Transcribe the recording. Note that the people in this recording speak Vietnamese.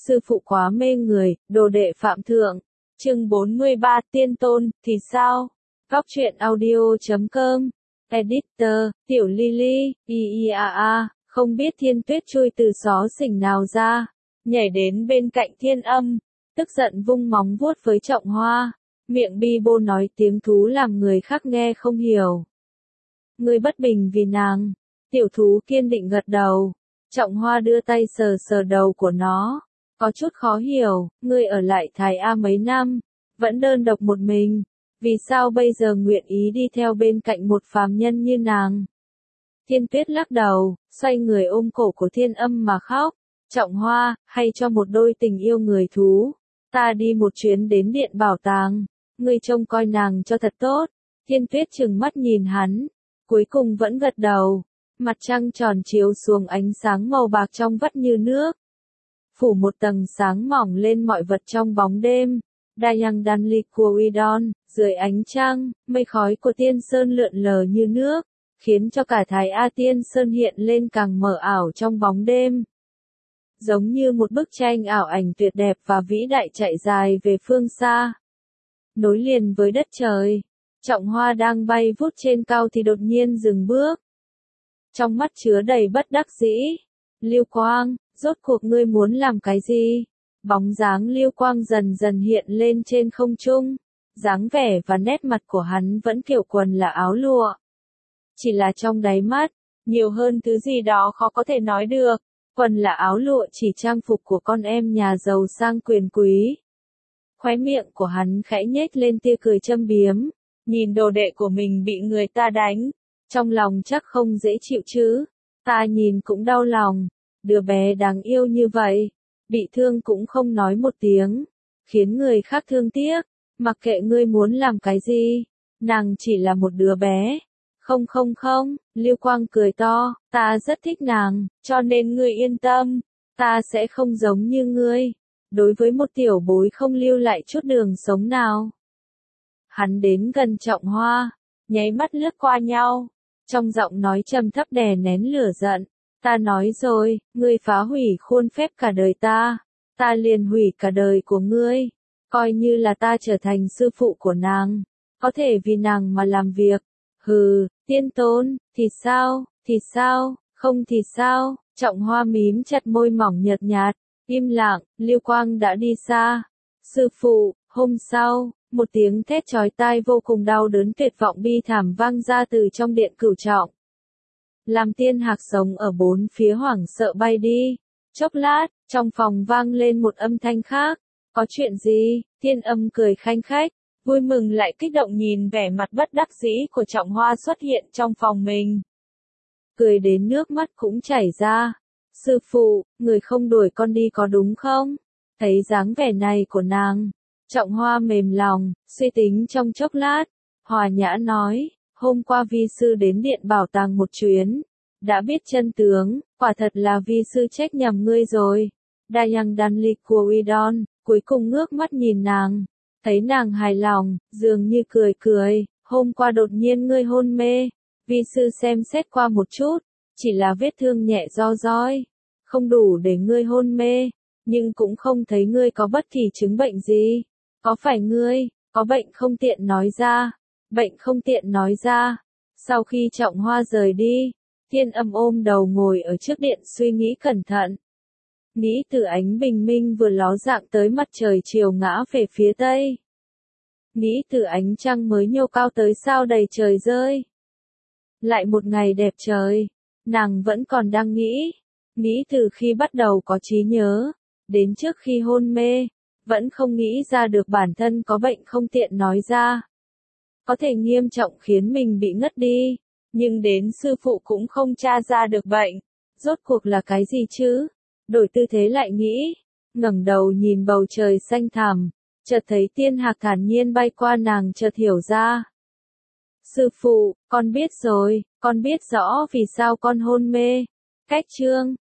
sư phụ quá mê người, đồ đệ phạm thượng. Chương 43 Tiên Tôn, thì sao? Góc truyện audio.com. Editor, Tiểu Lily, không biết Thiên Tuyết chui từ xó xỉnh nào ra, nhảy đến bên cạnh Thiên Âm, tức giận vung móng vuốt với Trọng Hoa, miệng bi bô nói tiếng thú làm người khác nghe không hiểu. Ngươi bất bình vì nàng, tiểu thú kiên định gật đầu, Trọng Hoa đưa tay sờ sờ đầu của nó, có chút khó hiểu, ngươi ở lại Thái A mấy năm, vẫn đơn độc một mình, vì sao bây giờ nguyện ý đi theo bên cạnh một phàm nhân như nàng? Thiên Tuyết lắc đầu, xoay người ôm cổ của Thiên Âm mà khóc, Trọng Hoa, hay cho một đôi tình yêu người thú, ta đi một chuyến đến điện bảo tàng, ngươi trông coi nàng cho thật tốt. Thiên Tuyết trừng mắt nhìn hắn, cuối cùng vẫn gật đầu, mặt trăng tròn chiếu xuống ánh sáng màu bạc trong vắt như nước, phủ một tầng sáng mỏng lên mọi vật trong bóng đêm. Dayang Danli Kuidon, dưới ánh trăng, mây khói của Tiên Sơn lượn lờ như nước, khiến cho cả Thái A Tiên Sơn hiện lên càng mờ ảo trong bóng đêm. Giống như một bức tranh ảo ảnh tuyệt đẹp và vĩ đại chạy dài về phương xa. Nối liền với đất trời, Trọng Hoa đang bay vút trên cao thì đột nhiên dừng bước. Trong mắt chứa đầy bất đắc dĩ. Lưu Quang, rốt cuộc ngươi muốn làm cái gì? Bóng dáng Lưu Quang dần dần hiện lên trên không trung, dáng vẻ và nét mặt của hắn vẫn kiểu quần là áo lụa. Chỉ là trong đáy mắt, nhiều hơn thứ gì đó khó có thể nói được, quần là áo lụa chỉ trang phục của con em nhà giàu sang quyền quý. Khóe miệng của hắn khẽ nhếch lên tia cười châm biếm, nhìn đồ đệ của mình bị người ta đánh, trong lòng chắc không dễ chịu chứ, ta nhìn cũng đau lòng, đứa bé đáng yêu như vậy. Bị thương cũng không nói một tiếng, khiến người khác thương tiếc, mặc kệ ngươi muốn làm cái gì, nàng chỉ là một đứa bé. Không, Lưu Quang cười to, ta rất thích nàng, cho nên ngươi yên tâm, ta sẽ không giống như ngươi, đối với một tiểu bối không lưu lại chút đường sống nào. Hắn đến gần Trọng Hoa, nháy mắt lướt qua nhau, trong giọng nói trầm thấp đè nén lửa giận, ta nói rồi, ngươi phá hủy khuôn phép cả đời ta liền hủy cả đời của ngươi, coi như là ta trở thành sư phụ của nàng, có thể vì nàng mà làm việc. Hừ, Tiên Tôn, thì sao, không thì sao? Trọng Hoa mím chặt môi mỏng nhợt nhạt, im lặng. Lưu Quang đã đi xa. Sư phụ, hôm sau, một tiếng thét chói tai vô cùng đau đớn tuyệt vọng bi thảm vang ra từ trong điện Cửu Trọng. Làm Tiên Hạc sống ở bốn phía hoảng sợ bay đi. Chốc lát, trong phòng vang lên một âm thanh khác. Có chuyện gì? Thiên Âm cười khanh khách, vui mừng lại kích động nhìn vẻ mặt bất đắc dĩ của Trọng Hoa xuất hiện trong phòng mình. Cười đến nước mắt cũng chảy ra. Sư phụ, người không đuổi con đi có đúng không? Thấy dáng vẻ này của nàng, Trọng Hoa mềm lòng, suy tính trong chốc lát, hòa nhã nói, hôm qua vi sư đến điện bảo tàng một chuyến, đã biết chân tướng, quả thật là vi sư trách nhầm ngươi rồi. Dayang Danli Kuidon, cuối cùng ngước mắt nhìn nàng, thấy nàng hài lòng, dường như cười, hôm qua đột nhiên ngươi hôn mê, vi sư xem xét qua một chút, chỉ là vết thương nhẹ do roi, không đủ để ngươi hôn mê, nhưng cũng không thấy ngươi có bất kỳ chứng bệnh gì, có phải ngươi, có bệnh không tiện nói ra. Sau khi Trọng Hoa rời đi, Thiên Âm ôm đầu ngồi ở trước điện suy nghĩ cẩn thận. Nghĩ từ ánh bình minh vừa ló dạng tới mặt trời chiều ngã về phía tây. Nghĩ từ ánh trăng mới nhô cao tới sao đầy trời rơi. Lại một ngày đẹp trời, nàng vẫn còn đang nghĩ. Nghĩ từ khi bắt đầu có trí nhớ, đến trước khi hôn mê, vẫn không nghĩ ra được bản thân có bệnh không tiện nói ra. Có thể nghiêm trọng khiến mình bị ngất đi, nhưng đến sư phụ cũng không tra ra được bệnh. Rốt cuộc là cái gì chứ? Đổi tư thế lại nghĩ, ngẩng đầu nhìn bầu trời xanh thẳm, chợt thấy Tiên Hạc thản nhiên bay qua nàng chợt hiểu ra. Sư phụ, con biết rồi, con biết rõ vì sao con hôn mê. Cách chương